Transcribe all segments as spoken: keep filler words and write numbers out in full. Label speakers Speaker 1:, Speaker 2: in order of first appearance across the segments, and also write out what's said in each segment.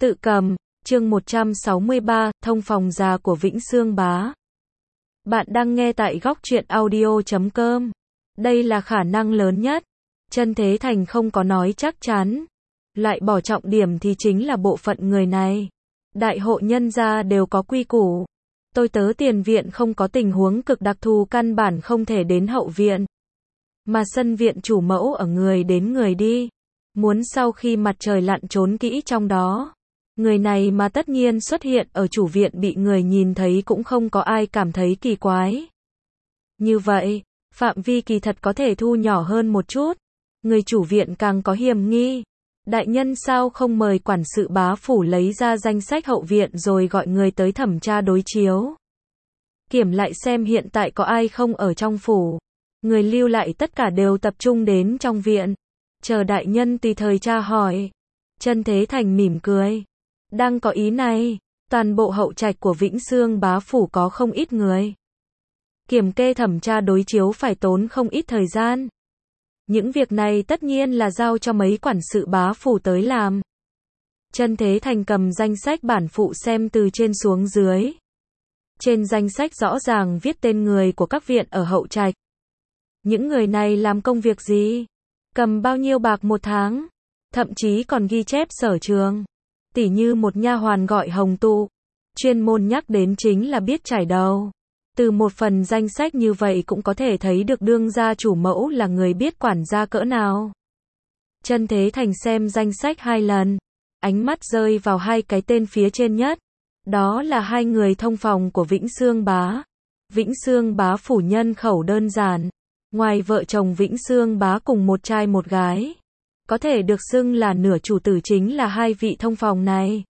Speaker 1: Tự cầm, chương một trăm sáu mươi ba, thông phòng già của Vĩnh Xương Bá. Bạn đang nghe tại góc truyện audio chấm com. Đây là khả năng lớn nhất. Chân Thế Thành không có nói chắc chắn. Lại bỏ trọng điểm thì chính là bộ phận người này. Đại hội nhân gia đều có quy củ. Tôi tớ tiền viện không có tình huống cực đặc thù căn bản không thể đến hậu viện. Mà sân viện chủ mẫu ở người đến người đi. Muốn sau khi mặt trời lặn trốn kỹ trong đó. Người này mà tất nhiên xuất hiện ở chủ viện bị người nhìn thấy cũng không có ai cảm thấy kỳ quái. Như vậy, phạm vi kỳ thật có thể thu nhỏ hơn một chút. Người chủ viện càng có hiểm nghi. Đại nhân sao không mời quản sự bá phủ lấy ra danh sách hậu viện rồi gọi người tới thẩm tra đối chiếu. Kiểm lại xem hiện tại có ai không ở trong phủ. Người lưu lại tất cả đều tập trung đến trong viện. Chờ đại nhân tùy thời tra hỏi. Chân Thế Thành mỉm cười. Đang có ý này, toàn bộ hậu trạch của Vĩnh Xương Bá phủ có không ít người. Kiểm kê thẩm tra đối chiếu phải tốn không ít thời gian. Những việc này tất nhiên là giao cho mấy quản sự bá phủ tới làm. Chân Thế Thành cầm danh sách bản phụ xem từ trên xuống dưới. Trên danh sách rõ ràng viết tên người của các viện ở hậu trạch. Những người này làm công việc gì? Cầm bao nhiêu bạc một tháng? Thậm chí còn ghi chép sở trường. Tỉ như một nha hoàn gọi Hồng Tụ. Chuyên môn nhắc đến chính là biết trải đầu. Từ một phần danh sách như vậy cũng có thể thấy được đương gia chủ mẫu là người biết quản gia cỡ nào. Chân Thế Thành xem danh sách hai lần. Ánh mắt rơi vào hai cái tên phía trên nhất. Đó là hai người thông phòng của Vĩnh Xương Bá. Vĩnh Xương Bá phủ nhân khẩu đơn giản. Ngoài vợ chồng Vĩnh Xương Bá cùng một trai một gái. Có thể được xưng là nửa chủ tử chính là hai vị thông phòng này.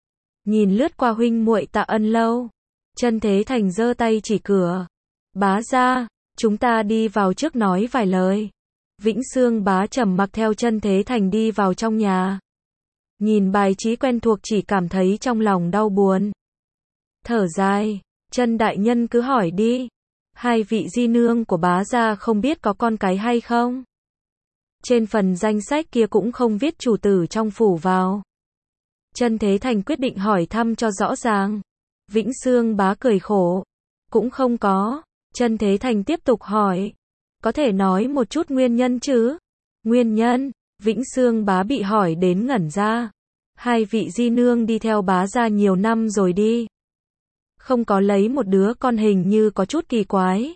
Speaker 1: Nhìn lướt qua huynh muội Tạ Ân Lâu. Chân Thế Thành giơ tay chỉ cửa. Bá gia, chúng ta đi vào trước nói vài lời. Vĩnh Xương Bá trầm mặc theo Chân Thế Thành đi vào trong nhà. Nhìn bài trí quen thuộc chỉ cảm thấy trong lòng đau buồn. Thở dài, Chân đại nhân cứ hỏi đi. Hai vị di nương của bá gia không biết có con cái hay không? Trên phần danh sách kia cũng không viết chủ tử trong phủ vào. Chân Thế Thành quyết định hỏi thăm cho rõ ràng. Vĩnh Xương Bá cười khổ. Cũng không có. Chân Thế Thành tiếp tục hỏi. Có thể nói một chút nguyên nhân chứ? Nguyên nhân? Vĩnh Xương Bá bị hỏi đến ngẩn ra. Hai vị di nương đi theo bá gia nhiều năm rồi đi. Không có lấy một đứa con hình như có chút kỳ quái.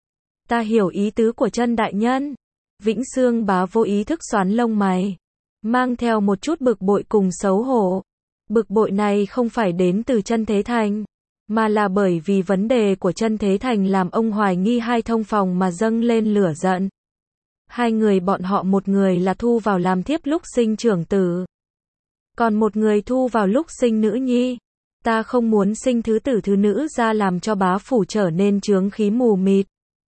Speaker 1: Ta hiểu ý tứ của Chân đại nhân. Vĩnh Xương Bá vô ý thức xoắn lông mày. Mang theo một chút bực bội cùng xấu hổ. Bực bội này không phải đến từ Chân Thế Thành. Mà là bởi vì vấn đề của Chân Thế Thành làm ông hoài nghi hai thông phòng mà dâng lên lửa giận. Hai người bọn họ một người là thu vào làm thiếp lúc sinh trưởng tử. Còn một người thu vào lúc sinh nữ nhi. Ta không muốn sinh thứ tử thứ nữ ra làm cho bá phủ trở nên chướng khí mù mịt.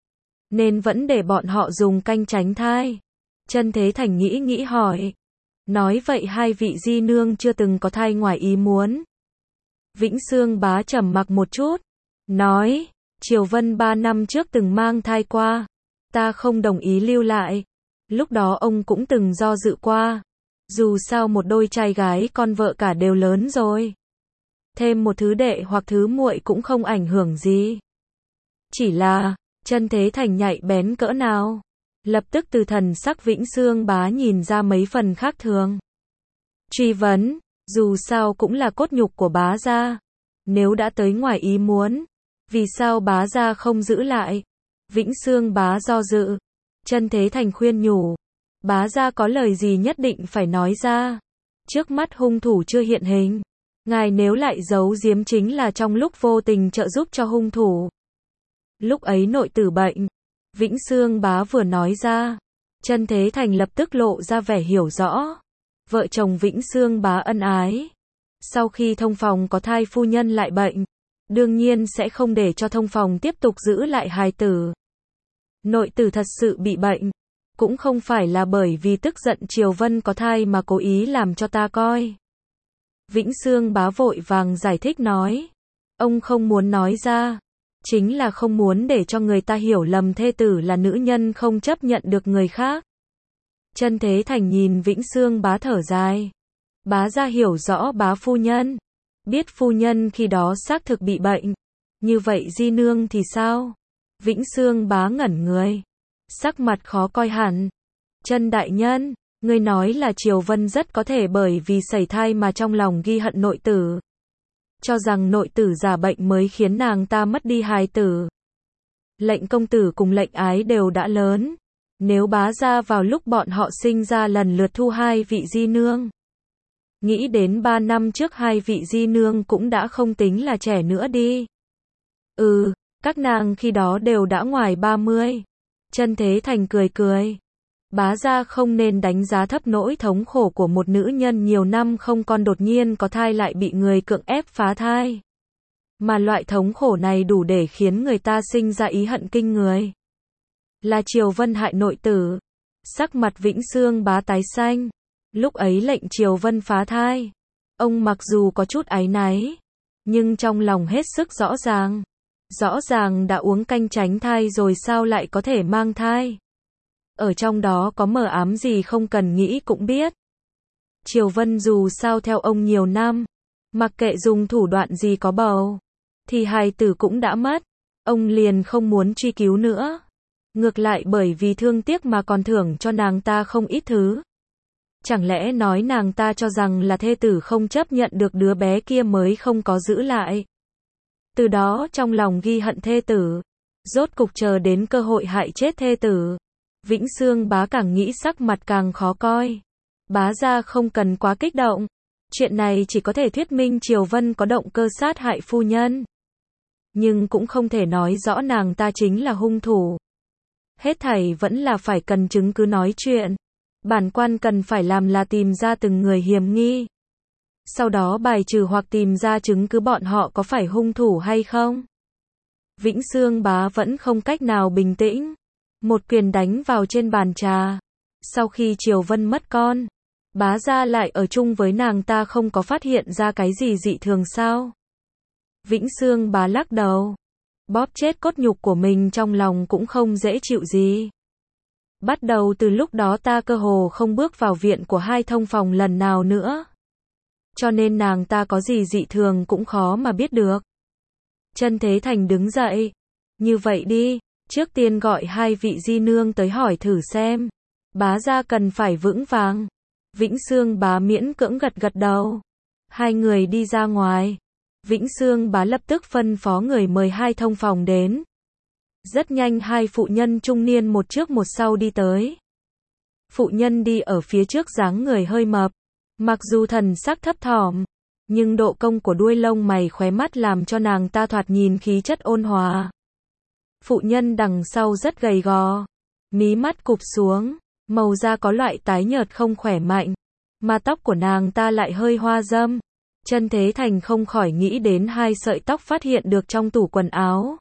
Speaker 1: Nên vẫn để bọn họ dùng canh tránh thai. Chân Thế Thành nghĩ nghĩ hỏi. Nói vậy hai vị di nương chưa từng có thai ngoài ý muốn. Vĩnh Xương Bá trầm mặc một chút. Nói, Triều Vân ba năm trước từng mang thai qua. Ta không đồng ý lưu lại. Lúc đó ông cũng từng do dự qua. Dù sao một đôi trai gái con vợ cả đều lớn rồi. Thêm một thứ đệ hoặc thứ muội cũng không ảnh hưởng gì. Chỉ là, Chân Thế Thành nhạy bén cỡ nào. Lập tức từ thần sắc Vĩnh Xương Bá nhìn ra mấy phần khác thường. Truy vấn, dù sao cũng là cốt nhục của bá gia. Nếu đã tới ngoài ý muốn, vì sao bá gia không giữ lại? Vĩnh Xương Bá do dự. Chân Thế Thành khuyên nhủ. Bá gia có lời gì nhất định phải nói ra. Trước mắt hung thủ chưa hiện hình. Ngài nếu lại giấu giếm chính là trong lúc vô tình trợ giúp cho hung thủ. Lúc ấy nội tử bệnh. Vĩnh Xương Bá vừa nói ra. Chân Thế Thành lập tức lộ ra vẻ hiểu rõ. Vợ chồng Vĩnh Xương Bá ân ái. Sau khi thông phòng có thai phu nhân lại bệnh. Đương nhiên sẽ không để cho thông phòng tiếp tục giữ lại hài tử. Nội tử thật sự bị bệnh. Cũng không phải là bởi vì tức giận Triều Vân có thai mà cố ý làm cho ta coi. Vĩnh Xương Bá vội vàng giải thích nói. Ông không muốn nói ra. Chính là không muốn để cho người ta hiểu lầm thê tử là nữ nhân không chấp nhận được người khác. Chân Thế Thành nhìn Vĩnh Xương Bá thở dài. Bá gia hiểu rõ bá phu nhân. Biết phu nhân khi đó xác thực bị bệnh. Như vậy di nương thì sao? Vĩnh Xương bá ngẩn người. Sắc mặt khó coi hẳn. Chân đại nhân, ngươi nói là Triều Vân rất có thể bởi vì sẩy thai mà trong lòng ghi hận nội tử. Cho rằng nội tử giả bệnh mới khiến nàng ta mất đi hài tử. Lệnh công tử cùng lệnh ái đều đã lớn. Nếu bá gia vào lúc bọn họ sinh ra lần lượt thu hai vị di nương. Nghĩ đến ba năm trước hai vị di nương cũng đã không tính là trẻ nữa đi. Ừ, các nàng khi đó đều đã ngoài ba mươi. Chân Thế Thành cười cười. Bá gia không nên đánh giá thấp nỗi thống khổ của một nữ nhân nhiều năm không con đột nhiên có thai lại bị người cưỡng ép phá thai. Mà loại thống khổ này đủ để khiến người ta sinh ra ý hận kinh người. Là Triều Vân hại nội tử. Sắc mặt Vĩnh Xương bá tái xanh. Lúc ấy lệnh Triều Vân phá thai. Ông mặc dù có chút áy náy, nhưng trong lòng hết sức rõ ràng. Rõ ràng đã uống canh tránh thai rồi sao lại có thể mang thai. Ở trong đó có mờ ám gì không cần nghĩ cũng biết. Triều Vân dù sao theo ông nhiều năm, mặc kệ dùng thủ đoạn gì có bầu, thì hài tử cũng đã mất. Ông liền không muốn truy cứu nữa. Ngược lại bởi vì thương tiếc mà còn thưởng cho nàng ta không ít thứ. Chẳng lẽ nói nàng ta cho rằng là thê tử không chấp nhận được đứa bé kia mới không có giữ lại. Từ đó trong lòng ghi hận thê tử. Rốt cục chờ đến cơ hội hại chết thê tử. Vĩnh Xương bá càng nghĩ sắc mặt càng khó coi. Bá gia không cần quá kích động. Chuyện này chỉ có thể thuyết minh Triều Vân có động cơ sát hại phu nhân. Nhưng cũng không thể nói rõ nàng ta chính là hung thủ. Hết thảy vẫn là phải cần chứng cứ nói chuyện. Bản quan cần phải làm là tìm ra từng người hiểm nghi. Sau đó bài trừ hoặc tìm ra chứng cứ bọn họ có phải hung thủ hay không. Vĩnh Xương bá vẫn không cách nào bình tĩnh. Một quyền đánh vào trên bàn trà. Sau khi Triều Vân mất con, bá gia lại ở chung với nàng ta không có phát hiện ra cái gì dị thường sao. Vĩnh Xương bá lắc đầu. Bóp chết cốt nhục của mình trong lòng cũng không dễ chịu gì. Bắt đầu từ lúc đó ta cơ hồ không bước vào viện của hai thông phòng lần nào nữa. Cho nên nàng ta có gì dị thường cũng khó mà biết được. Chân Thế Thành đứng dậy. Như vậy đi, trước tiên gọi hai vị di nương tới hỏi thử xem. Bá gia cần phải vững vàng. Vĩnh Xương bá miễn cưỡng gật gật đầu. Hai người đi ra ngoài. Vĩnh Xương bá lập tức phân phó người mời hai thông phòng đến. Rất nhanh hai phụ nhân trung niên một trước một sau đi tới. Phụ nhân đi ở phía trước dáng người hơi mập. Mặc dù thần sắc thấp thỏm, nhưng độ cong của đuôi lông mày khóe mắt làm cho nàng ta thoạt nhìn khí chất ôn hòa. Phụ nhân đằng sau rất gầy gò, mí mắt cụp xuống, màu da có loại tái nhợt không khỏe mạnh, mà tóc của nàng ta lại hơi hoa râm. Chân Thế Thành không khỏi nghĩ đến hai sợi tóc phát hiện được trong tủ quần áo.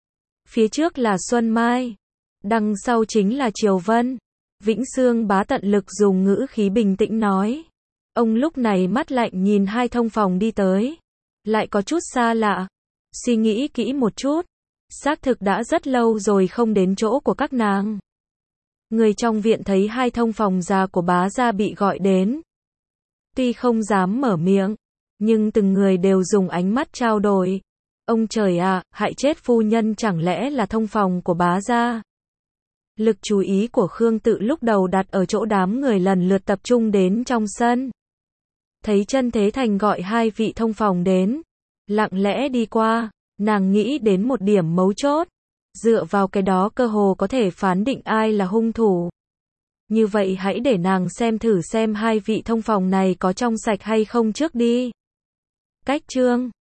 Speaker 1: Phía trước là Xuân Mai, đằng sau chính là Triều Vân. Vĩnh Xương bá tận lực dùng ngữ khí bình tĩnh nói. Ông lúc này mắt lạnh nhìn hai thông phòng đi tới. Lại có chút xa lạ. Suy nghĩ kỹ một chút. Xác thực đã rất lâu rồi không đến chỗ của các nàng. Người trong viện thấy hai thông phòng già của bá gia bị gọi đến. Tuy không dám mở miệng, nhưng từng người đều dùng ánh mắt trao đổi. Ông trời ạ, à, hại chết phu nhân chẳng lẽ là thông phòng của bá gia? Lực chú ý của Khương Tự lúc đầu đặt ở chỗ đám người lần lượt tập trung đến trong sân. Thấy Chân Thế Thành gọi hai vị thông phòng đến, lặng lẽ đi qua, nàng nghĩ đến một điểm mấu chốt. Dựa vào cái đó cơ hồ có thể phán định ai là hung thủ. Như vậy hãy để nàng xem thử xem hai vị thông phòng này có trong sạch hay không trước đi. Cách chương